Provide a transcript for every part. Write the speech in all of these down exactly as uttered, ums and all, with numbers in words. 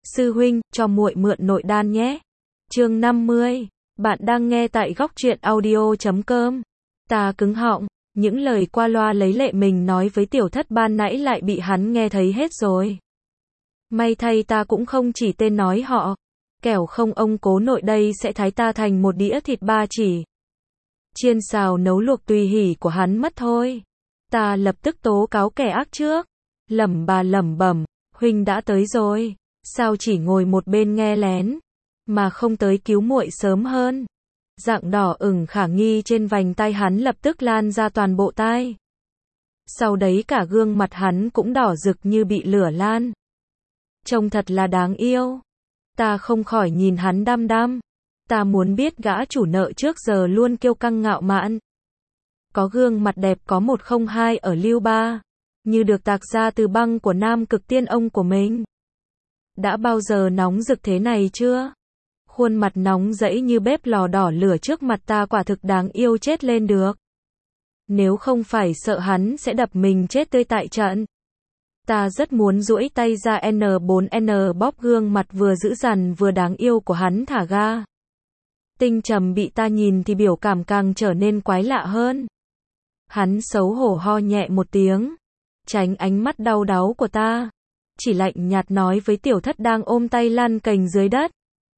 Sư huynh, cho muội mượn nội đan nhé. Chương năm mươi. Bạn đang nghe tại góc truyện audio chấm com. Ta cứng họng, những lời qua loa lấy lệ mình nói với tiểu thất ban nãy lại bị hắn nghe thấy hết rồi. May thay ta cũng không chỉ tên nói họ, kẻo không ông cố nội đây sẽ thái ta thành một đĩa thịt ba chỉ. Chiên xào nấu luộc tùy hỉ của hắn mất thôi. Ta lập tức tố cáo kẻ ác trước. Lẩm bà lẩm bẩm, huynh đã tới rồi, sao chỉ ngồi một bên nghe lén, mà không tới cứu muội sớm hơn. Dạng đỏ ửng khả nghi trên vành tai hắn lập tức lan ra toàn bộ tai. Sau đấy cả gương mặt hắn cũng đỏ rực như bị lửa lan. Trông thật là đáng yêu. Ta không khỏi nhìn hắn đăm đăm. Ta muốn biết gã chủ nợ trước giờ luôn kiêu căng ngạo mạn. Có gương mặt đẹp có một không hai ở Lưu Ba, như được tạc ra từ băng của nam cực tiên ông của mình. Đã bao giờ nóng rực thế này chưa? Khuôn mặt nóng rẫy như bếp lò đỏ lửa trước mặt ta quả thực đáng yêu chết lên được. Nếu không phải sợ hắn sẽ đập mình chết tươi tại trận. Ta rất muốn duỗi tay ra N bốn N bóp gương mặt vừa dữ dằn vừa đáng yêu của hắn thả ga. Tinh Trầm bị ta nhìn thì biểu cảm càng trở nên quái lạ hơn. Hắn xấu hổ ho nhẹ một tiếng, tránh ánh mắt đau đáu của ta, chỉ lạnh nhạt nói với tiểu thất đang ôm tay lăn cành dưới đất.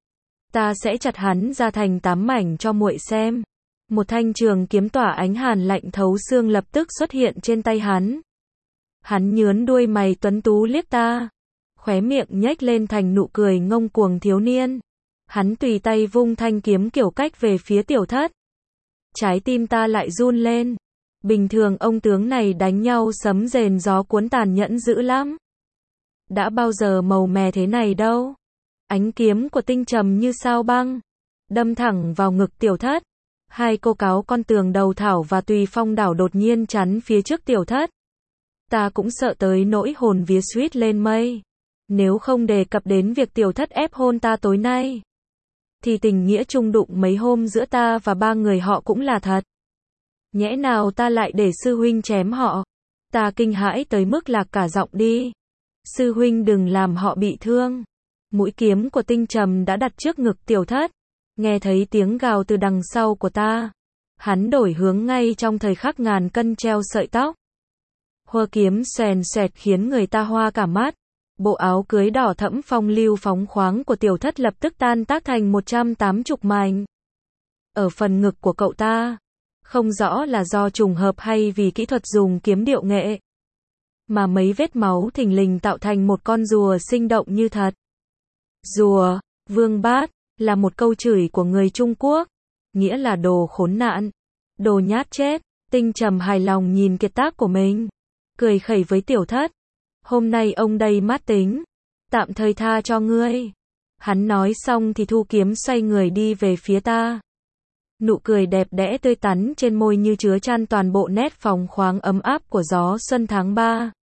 Ta sẽ chặt hắn ra thành tám mảnh cho muội xem. Một thanh trường kiếm tỏa ánh hàn lạnh thấu xương lập tức xuất hiện trên tay hắn. Hắn nhướn đuôi mày tuấn tú liếc ta, khóe miệng nhếch lên thành nụ cười ngông cuồng thiếu niên. Hắn tùy tay vung thanh kiếm kiểu cách về phía tiểu thất. Trái tim ta lại run lên. Bình thường ông tướng này đánh nhau sấm rền gió cuốn tàn nhẫn dữ lắm. Đã bao giờ màu mè thế này đâu. Ánh kiếm của Tinh Trầm như sao băng, đâm thẳng vào ngực tiểu thất. Hai cô cáo con tường đầu thảo và tùy phong đảo đột nhiên chắn phía trước tiểu thất. Ta cũng sợ tới nỗi hồn vía suýt lên mây. Nếu không đề cập đến việc tiểu thất ép hôn ta tối nay, thì tình nghĩa chung đụng mấy hôm giữa ta và ba người họ cũng là thật. Nhẽ nào ta lại để sư huynh chém họ? Ta kinh hãi tới mức lạc cả giọng đi. Sư huynh đừng làm họ bị thương. Mũi kiếm của Tinh Trầm đã đặt trước ngực tiểu thất. Nghe thấy tiếng gào từ đằng sau của ta, hắn đổi hướng ngay trong thời khắc ngàn cân treo sợi tóc. Hoa kiếm xoèn xoẹt khiến người ta hoa cả mắt. Bộ áo cưới đỏ thẫm phong lưu phóng khoáng của tiểu thất lập tức tan tác thành một trăm tám mươi mảnh. Ở phần ngực của cậu ta, không rõ là do trùng hợp hay vì kỹ thuật dùng kiếm điệu nghệ, mà mấy vết máu thình lình tạo thành một con rùa sinh động như thật. Rùa, vương bát, là một câu chửi của người Trung Quốc, nghĩa là đồ khốn nạn, đồ nhát chết. Tinh Trầm hài lòng nhìn kiệt tác của mình, cười khẩy với tiểu thất. Hôm nay ông đây mát tính, tạm thời tha cho ngươi. Hắn nói xong thì thu kiếm xoay người đi về phía ta. Nụ cười đẹp đẽ tươi tắn trên môi như chứa chan toàn bộ nét phóng khoáng ấm áp của gió xuân tháng ba.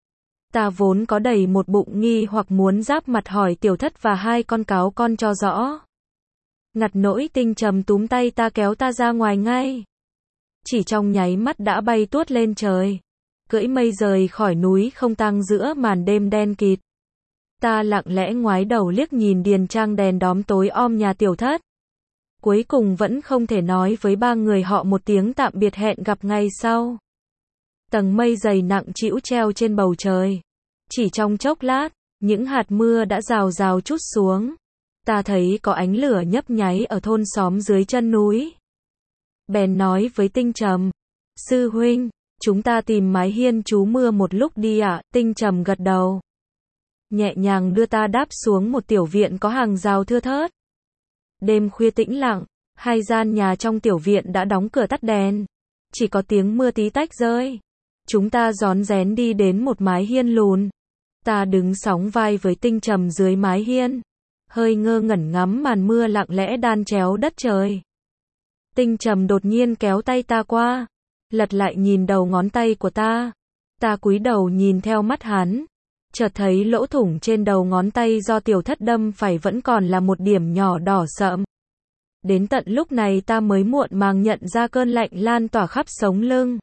Ta vốn có đầy một bụng nghi hoặc muốn giáp mặt hỏi tiểu thất và hai con cáo con cho rõ. Ngặt nỗi Tinh Trầm túm tay ta kéo ta ra ngoài ngay. Chỉ trong nháy mắt đã bay tuốt lên trời, cưỡi mây rời khỏi núi không tang giữa màn đêm đen kịt. Ta lặng lẽ ngoái đầu liếc nhìn điền trang đèn đóm tối om nhà tiểu thất. Cuối cùng vẫn không thể nói với ba người họ một tiếng tạm biệt hẹn gặp ngày sau. Tầng mây dày nặng trĩu treo trên bầu trời. Chỉ trong chốc lát, những hạt mưa đã rào rào trút xuống. Ta thấy có ánh lửa nhấp nháy ở thôn xóm dưới chân núi. Bèn nói với Tinh Trầm, sư huynh, chúng ta tìm mái hiên trú mưa một lúc đi ạ. À? Tinh Trầm gật đầu, nhẹ nhàng đưa ta đáp xuống một tiểu viện có hàng rào thưa thớt. Đêm khuya tĩnh lặng, hai gian nhà trong tiểu viện đã đóng cửa tắt đèn, chỉ có tiếng mưa tí tách rơi. Chúng ta rón rén đi đến một mái hiên lùn. Ta đứng sóng vai với Tinh Trầm dưới mái hiên, hơi ngơ ngẩn ngắm màn mưa lặng lẽ đan chéo đất trời. Tinh Trầm đột nhiên kéo tay ta qua, lật lại nhìn đầu ngón tay của ta. Ta cúi đầu nhìn theo mắt hắn, chợt thấy lỗ thủng trên đầu ngón tay do tiểu thất đâm phải vẫn còn là một điểm nhỏ đỏ sậm. Đến tận lúc này ta mới muộn màng nhận ra cơn lạnh lan tỏa khắp sống lưng.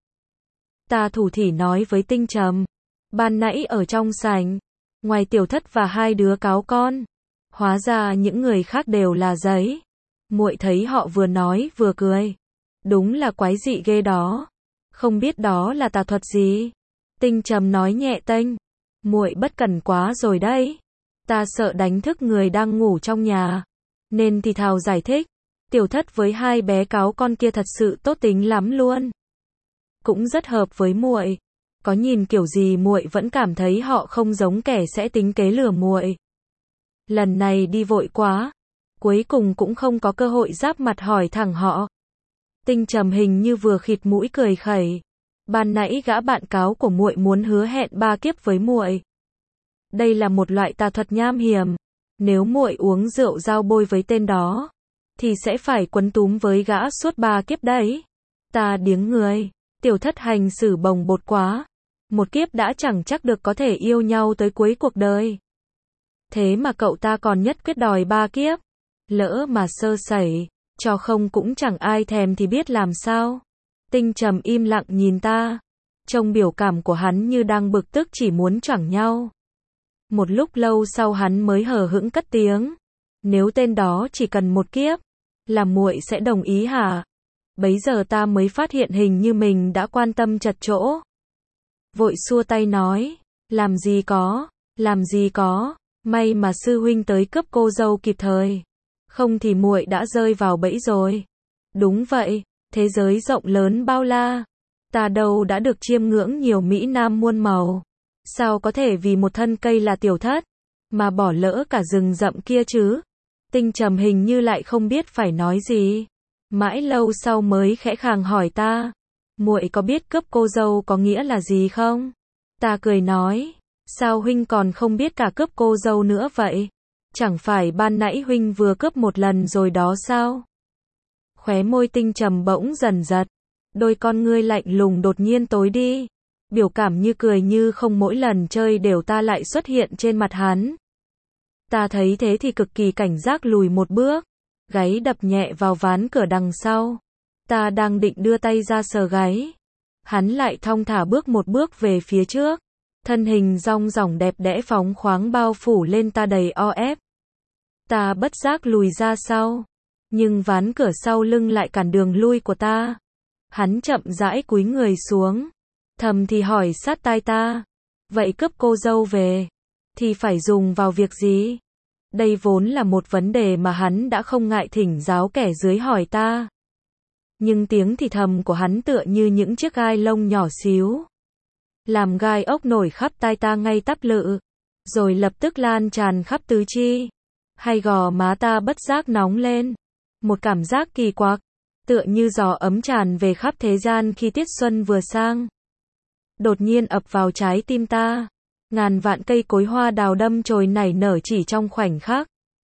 Ta thủ thỉ nói với Tinh Trầm, ban nãy ở trong sảnh, ngoài tiểu thất và hai đứa cáo con, Hóa ra những người khác đều là giấy. Muội thấy họ vừa nói vừa cười. Đúng là quái dị ghê đó. Không biết đó là tà thuật gì? Tinh Trầm nói nhẹ tênh. Muội bất cẩn quá rồi đấy. Ta sợ đánh thức người đang ngủ trong nhà. Nên thì thào giải thích. Tiểu Thất với hai bé cáo con kia thật sự tốt tính lắm luôn. Cũng rất hợp với muội. Có nhìn kiểu gì muội vẫn cảm thấy họ không giống kẻ sẽ tính kế lừa muội. Lần này đi vội quá. Cuối cùng cũng không có cơ hội giáp mặt hỏi thẳng họ. Tinh Trầm hình như vừa khịt mũi cười khẩy. Ban nãy gã bạn cáo của muội muốn hứa hẹn ba kiếp với muội. Đây là một loại tà thuật nham hiểm. Nếu muội uống rượu giao bôi với tên đó, thì sẽ phải quấn túm với gã suốt ba kiếp đấy. Ta điếng người. Tiểu Thất hành xử bồng bột quá. Một kiếp đã chẳng chắc được có thể yêu nhau tới cuối cuộc đời. Thế mà cậu ta còn nhất quyết đòi ba kiếp. Lỡ mà sơ sẩy, cho không cũng chẳng ai thèm thì biết làm sao. Tinh Trầm im lặng nhìn ta. Trông biểu cảm của hắn như đang bực tức chỉ muốn choảng nhau. Một lúc lâu sau hắn mới hờ hững cất tiếng. Nếu tên đó chỉ cần một kiếp, là muội sẽ đồng ý hả? Bấy giờ ta mới phát hiện hình như mình đã quan tâm chật chỗ. Vội xua tay nói, làm gì có, làm gì có, may mà sư huynh tới cướp cô dâu kịp thời. Không thì muội đã rơi vào bẫy rồi. Đúng vậy, thế giới rộng lớn bao la. Ta đâu đã được chiêm ngưỡng nhiều mỹ nam muôn màu. Sao có thể vì một thân cây là Tiểu Thất, mà bỏ lỡ cả rừng rậm kia chứ? Tinh Trầm hình như lại không biết phải nói gì. Mãi lâu sau mới khẽ khàng hỏi ta. Muội có biết cướp cô dâu có nghĩa là gì không? Ta cười nói. Sao huynh còn không biết cả cướp cô dâu nữa vậy? Chẳng phải ban nãy huynh vừa cướp một lần rồi đó sao? Khóe môi Tinh Trầm bỗng dần giật. Đôi con ngươi lạnh lùng đột nhiên tối đi. Biểu cảm như cười như không mỗi lần chơi đều ta lại xuất hiện trên mặt hắn. Ta thấy thế thì cực kỳ cảnh giác lùi một bước. Gáy đập nhẹ vào ván cửa đằng sau. Ta đang định đưa tay ra sờ gáy. Hắn lại thong thả bước một bước về phía trước. Thân hình dong dỏng đẹp đẽ phóng khoáng bao phủ lên ta đầy o ép. Ta bất giác lùi ra sau. Nhưng ván cửa sau lưng lại cản đường lui của ta. Hắn chậm rãi cúi người xuống. Thầm thì hỏi sát tai ta. Vậy cướp cô dâu về, thì phải dùng vào việc gì? Đây vốn là một vấn đề mà hắn đã không ngại thỉnh giáo kẻ dưới hỏi ta. Nhưng tiếng thì thầm của hắn tựa như những chiếc gai lông nhỏ xíu. Làm gai ốc nổi khắp tai ta ngay tắp lự. Rồi lập tức lan tràn khắp tứ chi. Hay gò má ta bất giác nóng lên. Một cảm giác kỳ quặc. Tựa như gió ấm tràn về khắp thế gian khi tiết xuân vừa sang. Đột nhiên ập vào trái tim ta. Ngàn vạn cây cối hoa đào đâm chồi nảy nở chỉ trong khoảnh khắc.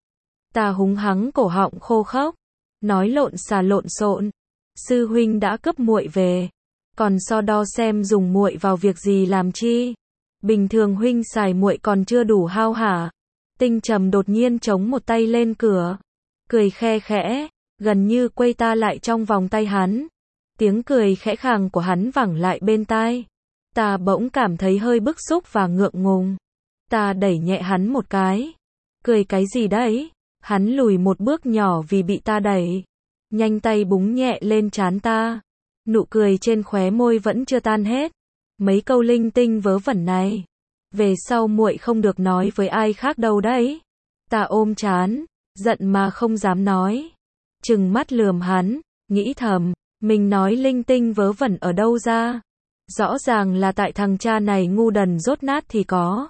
Ta húng hắng cổ họng khô khốc. Nói lộn xà lộn xộn. Sư huynh đã cướp muội về. Còn so đo xem dùng muội vào việc gì làm chi. Bình thường huynh xài muội còn chưa đủ hao hả. Tinh Trầm đột nhiên chống một tay lên cửa. Cười khe khẽ. Gần như quây ta lại trong vòng tay hắn. Tiếng cười khẽ khàng của hắn vẳng lại bên tai. Ta bỗng cảm thấy hơi bức xúc và ngượng ngùng. Ta đẩy nhẹ hắn một cái. Cười cái gì đấy? Hắn lùi một bước nhỏ vì bị ta đẩy. Nhanh tay búng nhẹ lên trán ta. Nụ cười trên khóe môi vẫn chưa tan hết. Mấy câu linh tinh vớ vẩn này. Về sau muội không được nói với ai khác đâu đấy. Ta ôm trán, giận mà không dám nói. Trừng mắt lườm hắn, nghĩ thầm, mình nói linh tinh vớ vẩn ở đâu ra? Rõ ràng là tại thằng cha này ngu đần dốt nát thì có.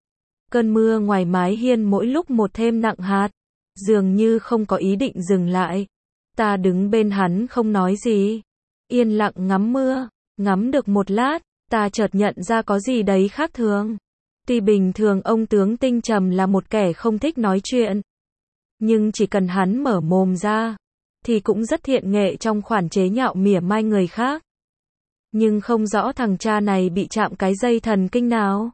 Cơn mưa ngoài mái hiên mỗi lúc một thêm nặng hạt. Dường như không có ý định dừng lại. Ta đứng bên hắn không nói gì. Yên lặng ngắm mưa. Ngắm được một lát, ta chợt nhận ra có gì đấy khác thường. Tuy bình thường ông tướng Tinh Trầm là một kẻ không thích nói chuyện. Nhưng chỉ cần hắn mở mồm ra, thì cũng rất thiện nghệ trong khoản chế nhạo mỉa mai người khác. Nhưng không rõ thằng cha này bị chạm cái dây thần kinh nào.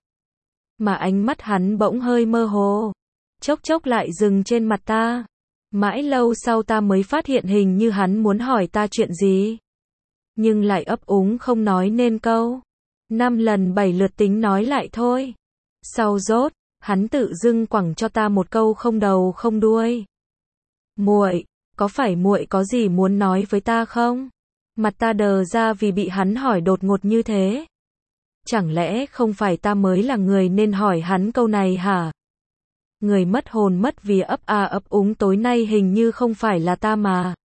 Mà ánh mắt hắn bỗng hơi mơ hồ. Chốc chốc lại dừng trên mặt ta. Mãi lâu sau ta mới phát hiện hình như hắn muốn hỏi ta chuyện gì. Nhưng lại ấp úng không nói nên câu. Năm lần bảy lượt tính nói lại thôi. Sau rốt, Hắn tự dưng quẳng cho ta một câu không đầu không đuôi. Muội, có phải muội có gì muốn nói với ta không? Mặt ta đờ ra vì bị hắn hỏi đột ngột như thế. Chẳng lẽ không phải ta mới là người nên hỏi hắn câu này hả? Người mất hồn mất vía ấp a ấp úng tối nay hình như không phải là ta mà.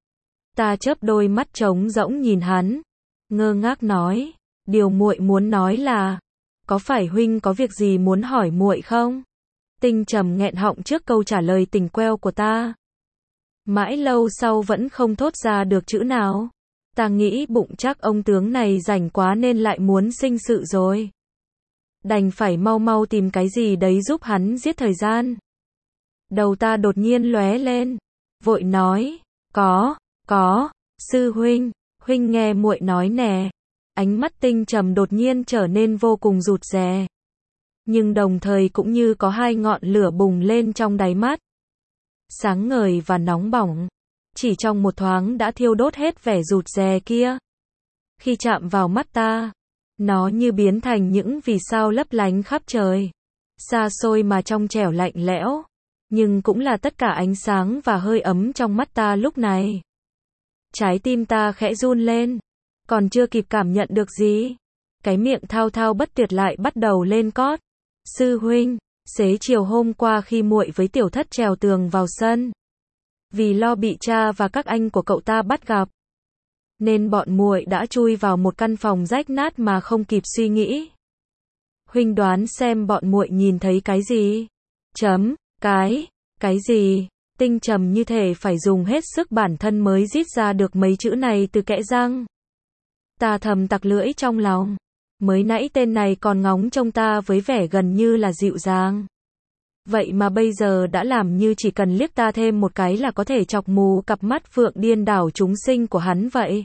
Ta chớp đôi mắt trống rỗng nhìn hắn, ngơ ngác nói, điều muội muốn nói là, có phải huynh có việc gì muốn hỏi muội không? Tinh Trầm nghẹn họng trước câu trả lời tình queo của ta. Mãi lâu sau vẫn không thốt ra được chữ nào. Ta nghĩ bụng chắc ông tướng này rảnh quá nên lại muốn sinh sự rồi. Đành phải mau mau tìm cái gì đấy giúp hắn giết thời gian. Đầu ta đột nhiên lóe lên, vội nói, có, có, sư huynh, huynh nghe muội nói nè. Ánh mắt Tinh Trầm đột nhiên trở nên vô cùng rụt rè. Nhưng đồng thời cũng như có hai ngọn lửa bùng lên trong đáy mắt. Sáng ngời và nóng bỏng. Chỉ trong một thoáng đã thiêu đốt hết vẻ rụt rè kia. Khi chạm vào mắt ta, nó như biến thành những vì sao lấp lánh khắp trời. Xa xôi mà trong trẻo lạnh lẽo. Nhưng cũng là tất cả ánh sáng và hơi ấm trong mắt ta lúc này. Trái tim ta khẽ run lên. Còn chưa kịp cảm nhận được gì. Cái miệng thao thao bất tuyệt lại bắt đầu lên cót. Sư huynh, xế chiều hôm qua khi muội với tiểu thất trèo tường vào sân. Vì lo bị cha và các anh của cậu ta bắt gặp. Nên bọn muội đã chui vào một căn phòng rách nát mà không kịp suy nghĩ. Huynh đoán xem bọn muội nhìn thấy cái gì? Chấm, cái, cái gì? Tinh Trầm như thể phải dùng hết sức bản thân mới rít ra được mấy chữ này từ kẽ răng. Ta thầm tặc lưỡi trong lòng. Mới nãy tên này còn ngóng trông ta với vẻ gần như là dịu dàng. Vậy mà bây giờ đã làm như chỉ cần liếc ta thêm một cái là có thể chọc mù cặp mắt phượng điên đảo chúng sinh của hắn vậy.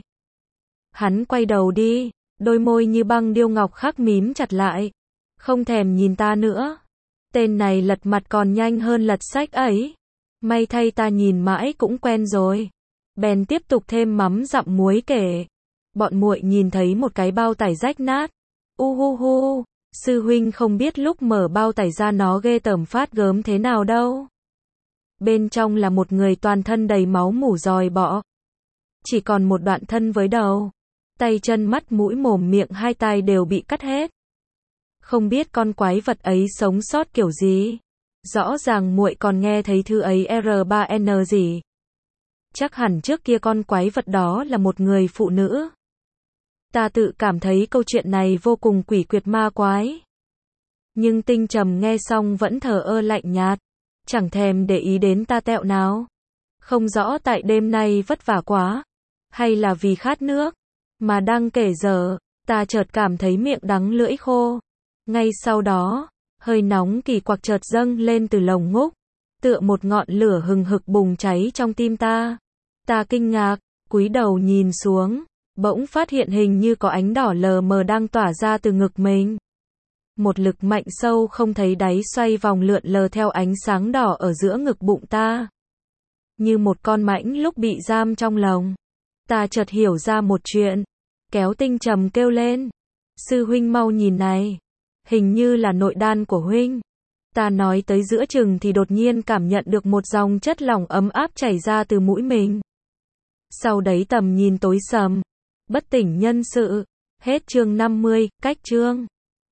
Hắn quay đầu đi, đôi môi như băng điêu ngọc khắc mím chặt lại. Không thèm nhìn ta nữa. Tên này lật mặt còn nhanh hơn lật sách ấy. May thay ta nhìn mãi cũng quen rồi. Bèn tiếp tục thêm mắm dặm muối kể. Bọn muội nhìn thấy một cái bao tải rách nát. U hu hu, sư huynh không biết lúc mở bao tải ra nó ghê tởm phát gớm thế nào đâu. Bên trong là một người toàn thân đầy máu mủ dòi bọ. Chỉ còn một đoạn thân với đầu. Tay chân mắt mũi mồm miệng hai tai đều bị cắt hết. Không biết con quái vật ấy sống sót kiểu gì. Rõ ràng muội còn nghe thấy thứ ấy R ba N gì. Chắc hẳn trước kia con quái vật đó là một người phụ nữ. Ta tự cảm thấy câu chuyện này vô cùng quỷ quyệt ma quái. Nhưng Tinh Trầm nghe xong vẫn thờ ơ lạnh nhạt. Chẳng thèm để ý đến ta tẹo nào. Không rõ tại đêm nay vất vả quá. Hay là vì khát nước. Mà đang kể giờ, ta chợt cảm thấy miệng đắng lưỡi khô. Ngay sau đó, hơi nóng kỳ quặc chợt dâng lên từ lồng ngúc. Tựa một ngọn lửa hừng hực bùng cháy trong tim ta. Ta kinh ngạc, cúi đầu nhìn xuống. Bỗng phát hiện hình như có ánh đỏ lờ mờ đang tỏa ra từ ngực mình. Một lực mạnh sâu không thấy đáy xoay vòng lượn lờ theo ánh sáng đỏ ở giữa ngực bụng ta. Như một con mãnh lúc bị giam trong lồng. Ta chợt hiểu ra một chuyện. Kéo Tinh Trầm kêu lên. Sư huynh mau nhìn này. Hình như là nội đan của huynh. Ta nói tới giữa chừng thì đột nhiên cảm nhận được một dòng chất lỏng ấm áp chảy ra từ mũi mình. Sau đấy tầm nhìn tối sầm. Bất tỉnh nhân sự. Hết chương năm mươi, cách chương.